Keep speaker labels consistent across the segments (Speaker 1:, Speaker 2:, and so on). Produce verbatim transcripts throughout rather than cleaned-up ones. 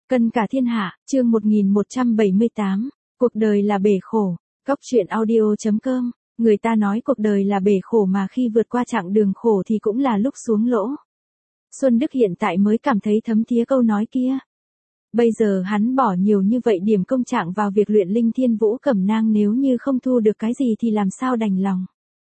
Speaker 1: Cân cả thiên hạ, chương một nghìn một trăm bảy mươi tám, cuộc đời là bể khổ. Cóc truyện audio chấm com, người ta nói cuộc đời là bể khổ mà khi vượt qua chặng đường khổ thì cũng là lúc xuống lỗ. Xuân Đức hiện tại mới cảm thấy thấm thía câu nói kia. Bây giờ hắn bỏ nhiều như vậy điểm công trạng vào việc luyện linh thiên vũ cẩm nang, nếu như không thu được cái gì thì làm sao đành lòng.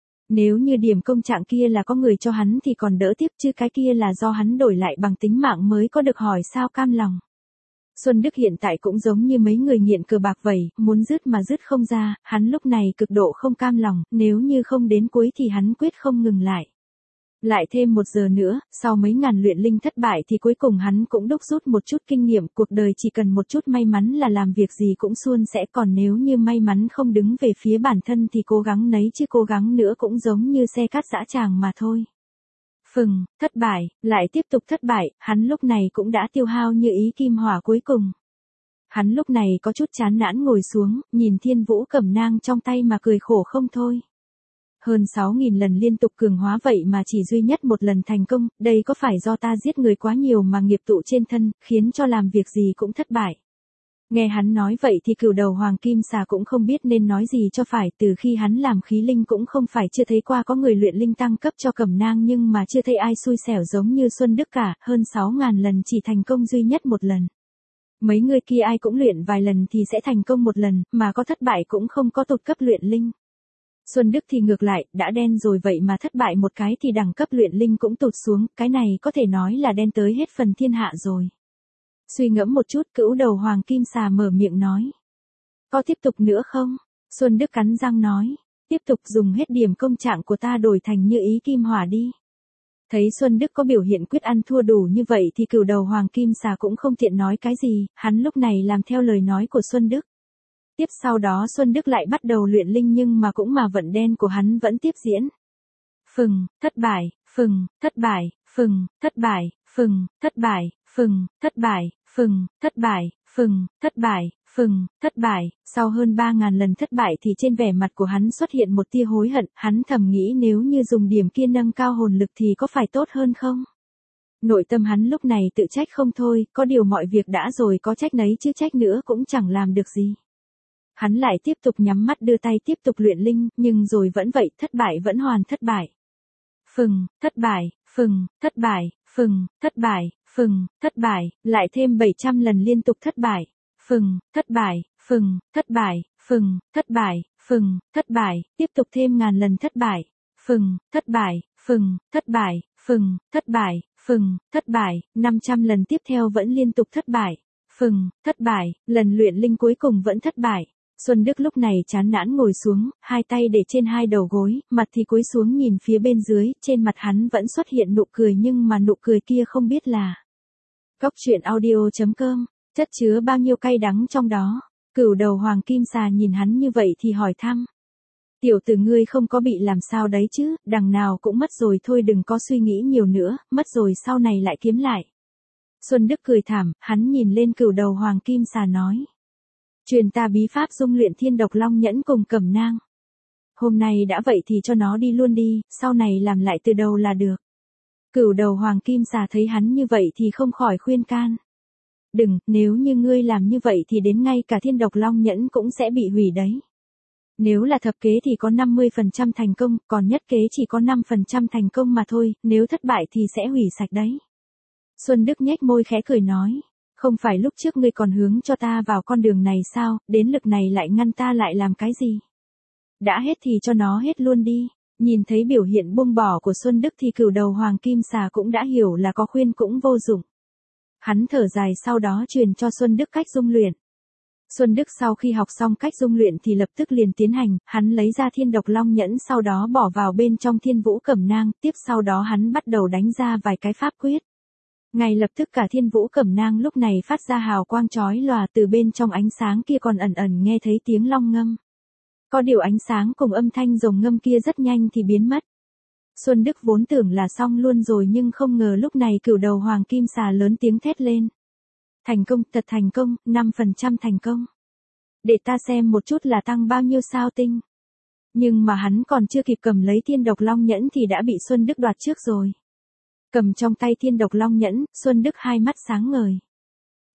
Speaker 1: Nếu như điểm công trạng kia là có người cho hắn thì còn đỡ tiếp, chứ cái kia là do hắn đổi lại bằng tính mạng mới có được, hỏi sao cam lòng. Xuân Đức hiện tại cũng giống như mấy người nghiện cờ bạc vậy, muốn dứt mà dứt không ra, hắn lúc này cực độ không cam lòng, nếu như không đến cuối thì hắn quyết không ngừng lại. Lại thêm một giờ nữa, sau mấy ngàn luyện linh thất bại thì cuối cùng hắn cũng đúc rút một chút kinh nghiệm, cuộc đời chỉ cần một chút may mắn là làm việc gì cũng suôn sẻ, còn nếu như may mắn không đứng về phía bản thân thì cố gắng nấy chứ cố gắng nữa cũng giống như xe cát dã tràng mà thôi. Phừng, thất bại, lại tiếp tục thất bại, hắn lúc này cũng đã tiêu hao như ý kim hỏa cuối cùng. Hắn lúc này có chút chán nản ngồi xuống, nhìn thiên vũ cẩm nang trong tay mà cười khổ không thôi. Hơn sáu nghìn lần liên tục cường hóa vậy mà chỉ duy nhất một lần thành công, đây có phải do ta giết người quá nhiều mà nghiệp tụ trên thân, khiến cho làm việc gì cũng thất bại. Nghe hắn nói vậy thì cửu đầu hoàng kim xà cũng không biết nên nói gì cho phải, từ khi hắn làm khí linh cũng không phải chưa thấy qua có người luyện linh tăng cấp cho cẩm nang, nhưng mà chưa thấy ai xui xẻo giống như Xuân Đức cả, hơn sáu ngàn lần chỉ thành công duy nhất một lần. Mấy người kia ai cũng luyện vài lần thì sẽ thành công một lần, mà có thất bại cũng không có tụt cấp luyện linh. Xuân Đức thì ngược lại, đã đen rồi vậy mà thất bại một cái thì đẳng cấp luyện linh cũng tụt xuống, cái này có thể nói là đen tới hết phần thiên hạ rồi. Suy ngẫm một chút, cửu đầu hoàng kim xà mở miệng nói. Có tiếp tục nữa không? Xuân Đức cắn răng nói. Tiếp tục dùng hết điểm công trạng của ta đổi thành như ý kim hỏa đi. Thấy Xuân Đức có biểu hiện quyết ăn thua đủ như vậy thì cửu đầu hoàng kim xà cũng không tiện nói cái gì, hắn lúc này làm theo lời nói của Xuân Đức. Tiếp sau đó Xuân Đức lại bắt đầu luyện linh, nhưng mà cũng mà vận đen của hắn vẫn tiếp diễn. Phừng, thất bại, phừng, thất bại, phừng, thất bại, phừng, thất bại, phừng, thất bại, phừng, thất bại, phừng, thất bại, phừng, thất bại. Sau hơn ba ngàn lần thất bại thì trên vẻ mặt của hắn xuất hiện một tia hối hận, hắn thầm nghĩ nếu như dùng điểm kia nâng cao hồn lực thì có phải tốt hơn không? Nội tâm hắn lúc này tự trách không thôi, có điều mọi việc đã rồi có trách nấy chứ trách nữa cũng chẳng làm được gì. Hắn lại tiếp tục nhắm mắt đưa tay tiếp tục luyện linh, nhưng rồi vẫn vậy, thất bại vẫn hoàn thất bại. Phừng, thất bại, phừng, thất bại, phừng, thất bại, phừng, thất bại, lại thêm bảy trăm lần liên tục thất bại. Phừng, thất bại, phừng, thất bại, phừng, thất bại, phừng, thất bại, tiếp tục thêm ngàn lần thất bại. Phừng, thất bại, phừng, thất bại, phừng, thất bại, phừng, thất bại, năm trăm lần tiếp theo vẫn liên tục thất bại. Phừng, thất bại, lần luyện linh cuối cùng vẫn thất bại. Xuân Đức lúc này chán nản ngồi xuống, hai tay để trên hai đầu gối, mặt thì cúi xuống nhìn phía bên dưới, trên mặt hắn vẫn xuất hiện nụ cười, nhưng mà nụ cười kia không biết là. Cóc truyện audio chấm com, chất chứa bao nhiêu cay đắng trong đó. Cửu đầu hoàng kim xà nhìn hắn như vậy thì hỏi thăm. Tiểu tử ngươi không có bị làm sao đấy chứ, đằng nào cũng mất rồi thôi, đừng có suy nghĩ nhiều nữa, mất rồi sau này lại kiếm lại. Xuân Đức cười thảm, hắn nhìn lên cửu đầu hoàng kim xà nói. Truyền ta bí pháp dung luyện thiên độc long nhẫn cùng cẩm nang. Hôm nay đã vậy thì cho nó đi luôn đi, sau này làm lại từ đầu là được. Cửu đầu hoàng kim xà thấy hắn như vậy thì không khỏi khuyên can. Đừng, nếu như ngươi làm như vậy thì đến ngay cả thiên độc long nhẫn cũng sẽ bị hủy đấy. Nếu là thập kế thì có năm mươi phần trăm thành công, còn nhất kế chỉ có năm phần trăm thành công mà thôi, nếu thất bại thì sẽ hủy sạch đấy. Xuân Đức nhếch môi khẽ cười nói. Không phải lúc trước ngươi còn hướng cho ta vào con đường này sao, đến lực này lại ngăn ta lại làm cái gì? Đã hết thì cho nó hết luôn đi. Nhìn thấy biểu hiện buông bỏ của Xuân Đức thì cửu đầu hoàng kim xà cũng đã hiểu là có khuyên cũng vô dụng. Hắn thở dài sau đó truyền cho Xuân Đức cách dung luyện. Xuân Đức sau khi học xong cách dung luyện thì lập tức liền tiến hành, hắn lấy ra thiên độc long nhẫn sau đó bỏ vào bên trong thiên vũ cẩm nang, tiếp sau đó hắn bắt đầu đánh ra vài cái pháp quyết. Ngay lập tức cả thiên vũ cẩm nang lúc này phát ra hào quang chói lòa, từ bên trong ánh sáng kia còn ẩn ẩn nghe thấy tiếng long ngâm. Có điều ánh sáng cùng âm thanh rồng ngâm kia rất nhanh thì biến mất. Xuân Đức vốn tưởng là xong luôn rồi nhưng không ngờ lúc này cửu đầu hoàng kim xà lớn tiếng thét lên. Thành công, thật thành công, năm phần trăm thành công. Để ta xem một chút là tăng bao nhiêu sao tinh. Nhưng mà hắn còn chưa kịp cầm lấy thiên độc long nhẫn thì đã bị Xuân Đức đoạt trước rồi. Cầm trong tay thiên độc long nhẫn, Xuân Đức hai mắt sáng ngời.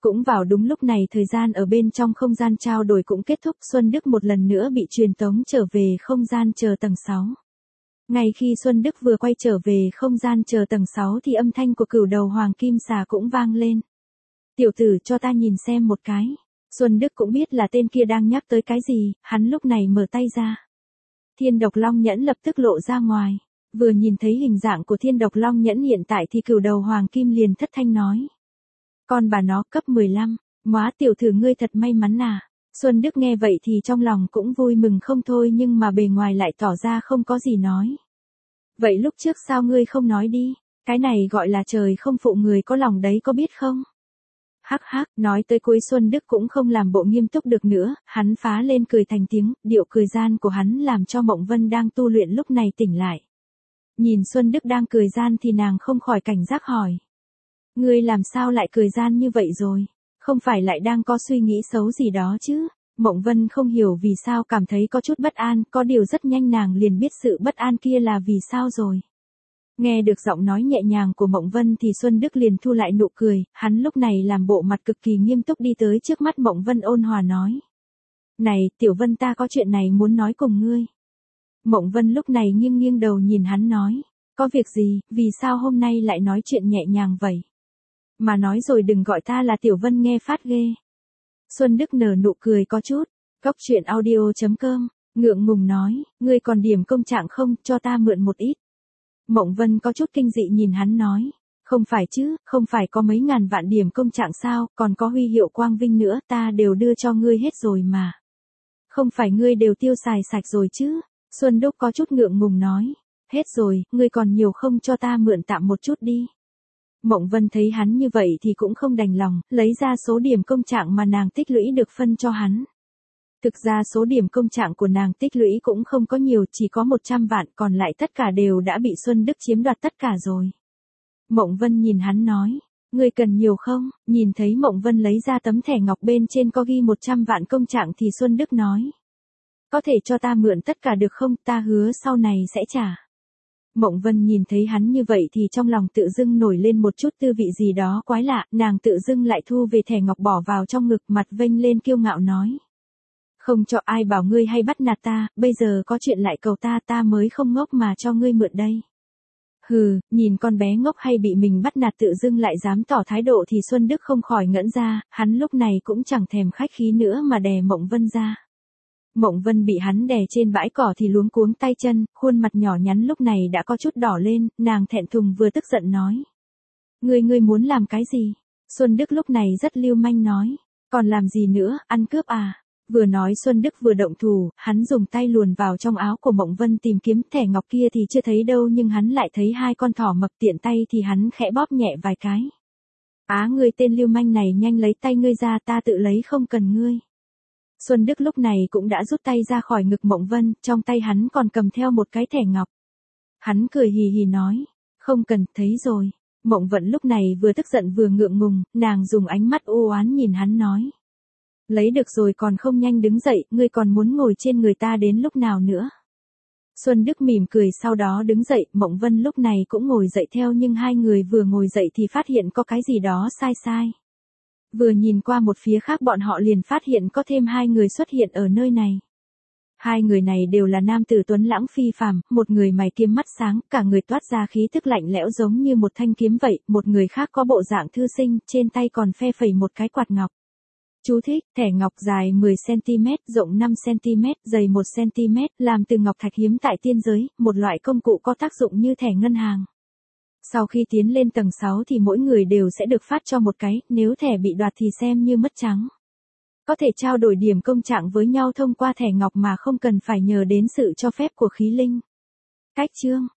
Speaker 1: Cũng vào đúng lúc này thời gian ở bên trong không gian trao đổi cũng kết thúc, Xuân Đức một lần nữa bị truyền tống trở về không gian chờ tầng sáu. Ngay khi Xuân Đức vừa quay trở về không gian chờ tầng sáu thì âm thanh của cửu đầu hoàng kim xà cũng vang lên. Tiểu tử, cho ta nhìn xem một cái. Xuân Đức cũng biết là tên kia đang nhắc tới cái gì, hắn lúc này mở tay ra. Thiên độc long nhẫn lập tức lộ ra ngoài. Vừa nhìn thấy hình dạng của thiên độc long nhẫn hiện tại thì cửu đầu hoàng kim liền thất thanh nói. Con bà nó cấp mười lăm, móa tiểu thử ngươi thật may mắn à. Xuân Đức nghe vậy thì trong lòng cũng vui mừng không thôi nhưng mà bề ngoài lại tỏ ra không có gì nói. Vậy lúc trước sao ngươi không nói đi, cái này gọi là trời không phụ người có lòng đấy có biết không? Hắc hắc, nói tới cuối Xuân Đức cũng không làm bộ nghiêm túc được nữa, hắn phá lên cười thành tiếng, điệu cười gian của hắn làm cho Mộng Vân đang tu luyện lúc này tỉnh lại. Nhìn Xuân Đức đang cười gian thì nàng không khỏi cảnh giác hỏi. Ngươi làm sao lại cười gian như vậy rồi? Không phải lại đang có suy nghĩ xấu gì đó chứ? Mộng Vân không hiểu vì sao cảm thấy có chút bất an, có điều rất nhanh nàng liền biết sự bất an kia là vì sao rồi. Nghe được giọng nói nhẹ nhàng của Mộng Vân thì Xuân Đức liền thu lại nụ cười, hắn lúc này làm bộ mặt cực kỳ nghiêm túc đi tới trước mắt Mộng Vân ôn hòa nói. Này, Tiểu Vân ta có chuyện này muốn nói cùng ngươi. Mộng Vân lúc này nghiêng nghiêng đầu nhìn hắn nói. Có việc gì, vì sao hôm nay lại nói chuyện nhẹ nhàng vậy? Mà nói rồi đừng gọi ta là Tiểu Vân nghe phát ghê. Xuân Đức nở nụ cười có chút. Cóc truyện audio chấm com, ngượng ngùng nói, ngươi còn điểm công trạng không, cho ta mượn một ít. Mộng Vân có chút kinh dị nhìn hắn nói. Không phải chứ, không phải có mấy ngàn vạn điểm công trạng sao, còn có huy hiệu quang vinh nữa, ta đều đưa cho ngươi hết rồi mà. Không phải ngươi đều tiêu xài sạch rồi chứ? Xuân Đức có chút ngượng ngùng nói. Hết rồi, ngươi còn nhiều không, cho ta mượn tạm một chút đi. Mộng Vân thấy hắn như vậy thì cũng không đành lòng, lấy ra số điểm công trạng mà nàng tích lũy được phân cho hắn. Thực ra số điểm công trạng của nàng tích lũy cũng không có nhiều, chỉ có một trăm vạn, còn lại tất cả đều đã bị Xuân Đức chiếm đoạt tất cả rồi. Mộng Vân nhìn hắn nói, ngươi cần nhiều không? Nhìn thấy Mộng Vân lấy ra tấm thẻ ngọc bên trên có ghi một trăm vạn công trạng thì Xuân Đức nói. Có thể cho ta mượn tất cả được không, ta hứa sau này sẽ trả. Mộng Vân nhìn thấy hắn như vậy thì trong lòng tự dưng nổi lên một chút tư vị gì đó quái lạ, nàng tự dưng lại thu về thẻ ngọc bỏ vào trong ngực, mặt vênh lên kiêu ngạo nói. Không cho ai bảo ngươi hay bắt nạt ta, bây giờ có chuyện lại cầu ta, ta mới không ngốc mà cho ngươi mượn đây. Hừ, nhìn con bé ngốc hay bị mình bắt nạt tự dưng lại dám tỏ thái độ thì Xuân Đức không khỏi ngẩn ra, hắn lúc này cũng chẳng thèm khách khí nữa mà đè Mộng Vân ra. Mộng Vân bị hắn đè trên bãi cỏ thì luống cuống tay chân, khuôn mặt nhỏ nhắn lúc này đã có chút đỏ lên, nàng thẹn thùng vừa tức giận nói. Ngươi ngươi muốn làm cái gì? Xuân Đức lúc này rất lưu manh nói. Còn làm gì nữa, ăn cướp à? Vừa nói Xuân Đức vừa động thủ, hắn dùng tay luồn vào trong áo của Mộng Vân tìm kiếm thẻ ngọc kia thì chưa thấy đâu nhưng hắn lại thấy hai con thỏ mập tiện tay thì hắn khẽ bóp nhẹ vài cái. Á ngươi tên lưu manh này nhanh lấy tay ngươi ra, ta tự lấy không cần ngươi. Xuân Đức lúc này cũng đã rút tay ra khỏi ngực Mộng Vân, trong tay hắn còn cầm theo một cái thẻ ngọc. Hắn cười hì hì nói, không cần, thấy rồi. Mộng Vân lúc này vừa tức giận vừa ngượng ngùng, nàng dùng ánh mắt u oán nhìn hắn nói. Lấy được rồi còn không nhanh đứng dậy, ngươi còn muốn ngồi trên người ta đến lúc nào nữa. Xuân Đức mỉm cười sau đó đứng dậy, Mộng Vân lúc này cũng ngồi dậy theo nhưng hai người vừa ngồi dậy thì phát hiện có cái gì đó sai sai. Vừa nhìn qua một phía khác bọn họ liền phát hiện có thêm hai người xuất hiện ở nơi này. Hai người này đều là nam tử tuấn lãng phi phàm, một người mày kiếm mắt sáng, cả người toát ra khí tức lạnh lẽo giống như một thanh kiếm vậy, một người khác có bộ dạng thư sinh, trên tay còn phe phẩy một cái quạt ngọc. Chú thích, thẻ ngọc dài mười xăng-ti-mét, rộng năm xăng-ti-mét, dày một xăng-ti-mét, làm từ ngọc thạch hiếm tại tiên giới, một loại công cụ có tác dụng như thẻ ngân hàng. Sau khi tiến lên tầng sáu thì mỗi người đều sẽ được phát cho một cái, nếu thẻ bị đoạt thì xem như mất trắng. Có thể trao đổi điểm công trạng với nhau thông qua thẻ ngọc mà không cần phải nhờ đến sự cho phép của khí linh. Cách chương